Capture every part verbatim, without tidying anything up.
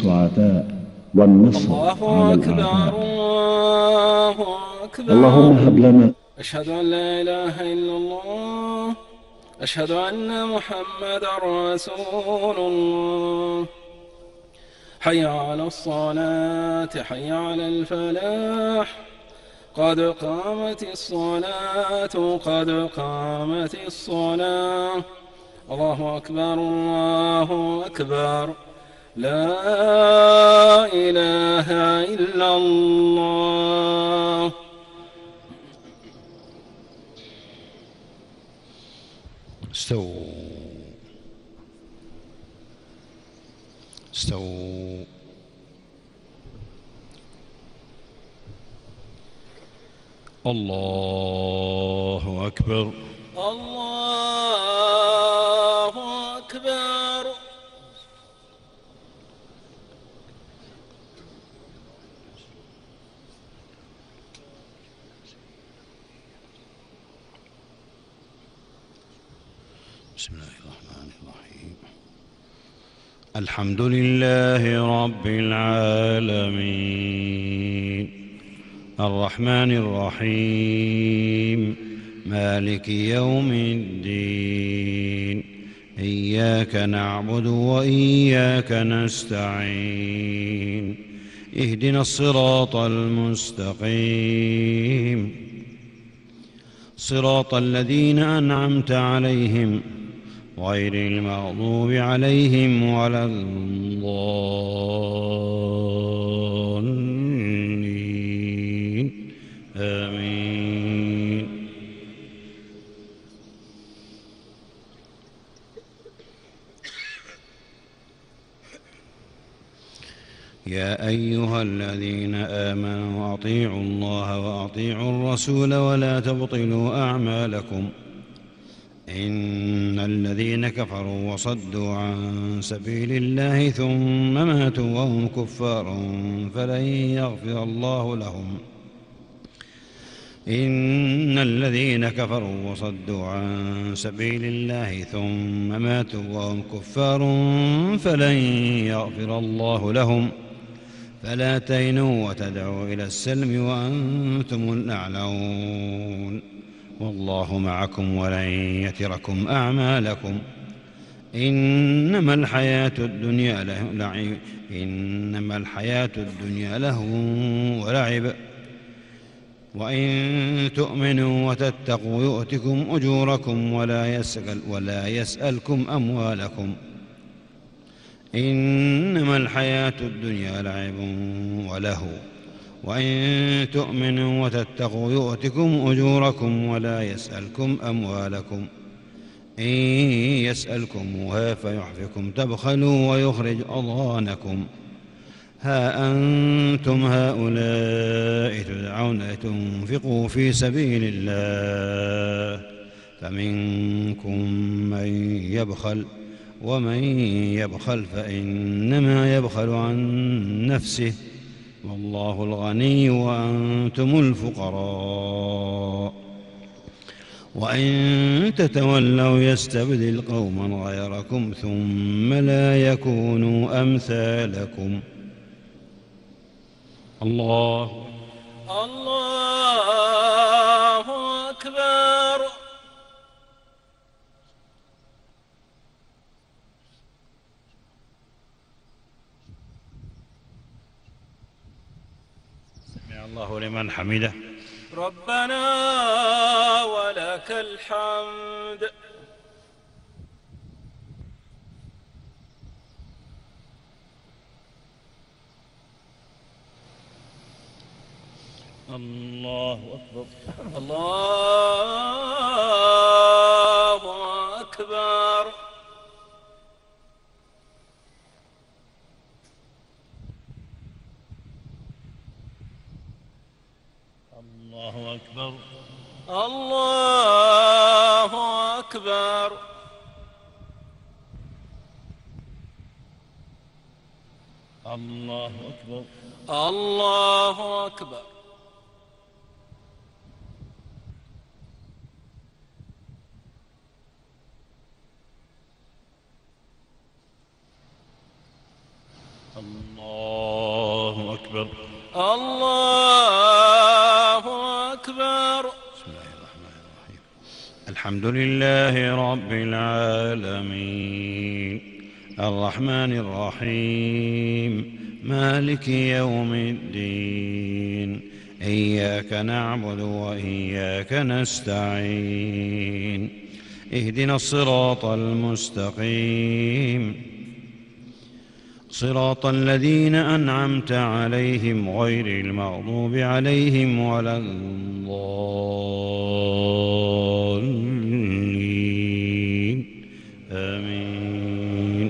السعداء والنصر على الله أكبر الأعداء. الله اللهم أكبر. هب لنا أشهد أن لا إله إلا الله. أشهد أن محمدا رسول الله. حي على الصلاة، حي على الفلاح، قد قامت الصلاة، قد قامت الصلاة. الله أكبر الله أكبر. لا إله إلا الله. استووا استووا. الله أكبر. الله أكبر. بسم الله الرحمن الرحيم. الحمد لله رب العالمين الرحمن الرحيم مالك يوم الدين. إياك نعبد وإياك نستعين. اهدنا الصراط المستقيم صراط الذين أنعمت عليهم غير المغضوب عليهم ولا الضالين. آمين. يا أيها الذين آمنوا أطيعوا الله وأطيعوا الرسول ولا تبطلوا أعمالكم. إن الذين كفروا وصدوا عن سبيل الله ثم ماتوا وهم كفار فلن يغفر الله لهم. إن الذين كفروا وصدوا عن سبيل الله ثم ماتوا وهم كفار فلن يغفر الله لهم. فلا تهنوا وتدعوا إلى السلم وأنتم الأعلون والله معكم ولن يتركم أعمالكم. إنما الحياة الدنيا لهو إنما الحياة الدنيا لهو ولعب وإن تؤمنوا وتتقوا يؤتكم أجوركم ولا يسأل ولا يسألكم أموالكم. إنما الحياة الدنيا لعب ولهو وإن تؤمنوا وتتقوا يؤتكم أجوركم ولا يسألكم أموالكم. إن يسألكموها فيحفكم تبخلوا ويخرج أضغانكم. ها أنتم هؤلاء تدعون لتنفقوا في سبيل الله فمنكم من يبخل ومن يبخل فإنما يبخل عن نفسه والله الغني وأنتم الفقراء. وإن تتولوا يستبدل قوما غيركم ثم لا يكونوا أمثالكم. الله الله أكبر. سمع الله لمن حمده. ربنا ولك الحمد. الله أكبر. الله أكبر. الله أكبر. الله أكبر. الله أكبر. الله أكبر. الله الله أكبر. الله أكبر. بسم الله الرحمن الرحيم. الحمد لله رب العالمين الرحمن الرحيم مالك يوم الدين إياك نعبد وإياك نستعين اهدنا الصراط المستقيم صراط الذين أنعمت عليهم غير المغضوب عليهم ولا الضالين آمين.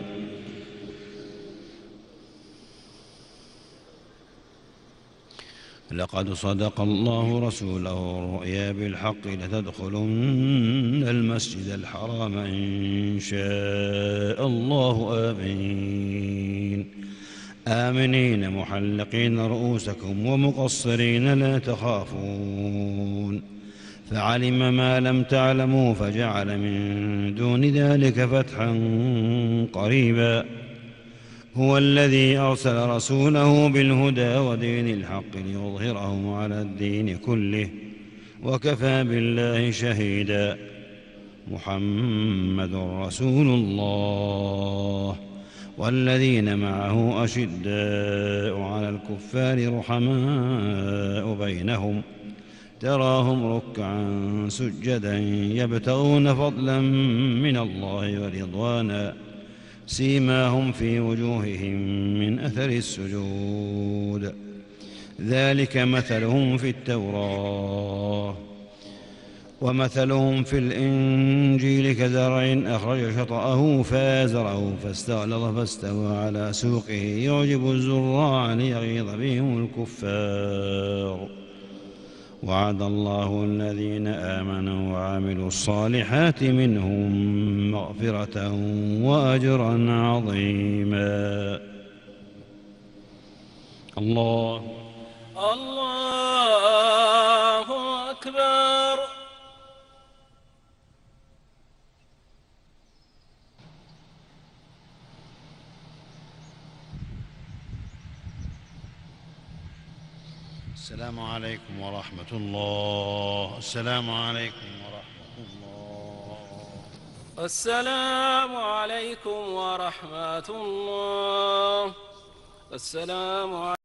لقد صدق الله رسوله الرؤيا بالحق لتدخلن المسجد الحرام إن شاء الله آمين آمنين محلقين رؤوسكم ومقصرين لا تخافون فعلم ما لم تعلموا فجعل من دون ذلك فتحا قريبا هو الذي أرسل رسوله بالهدى ودين الحق ليظهره على الدين كله وكفى بالله شهيدا. محمد رسول الله والذين معه أشداء على الكفار رحماء بينهم تراهم ركعا سجدا يبتغون فضلا من الله ورضوانا سيماهم في وجوههم من أثر السجود ذلك مثلهم في التوراة ومثلهم في الإنجيل كزرع أخرج شطأه فآزره فاستغلظ فاستوى على سوقه يعجب الزراع ليغيظ بهم الكفار. وعد الله الذين آمنوا وعملوا الصالحات منهم مغفرة وأجرا عظيما. الله الله أكبر. السلام عليكم ورحمة الله. السلام عليكم ورحمة الله. السلام عليكم ورحمة الله. السلام عليكم.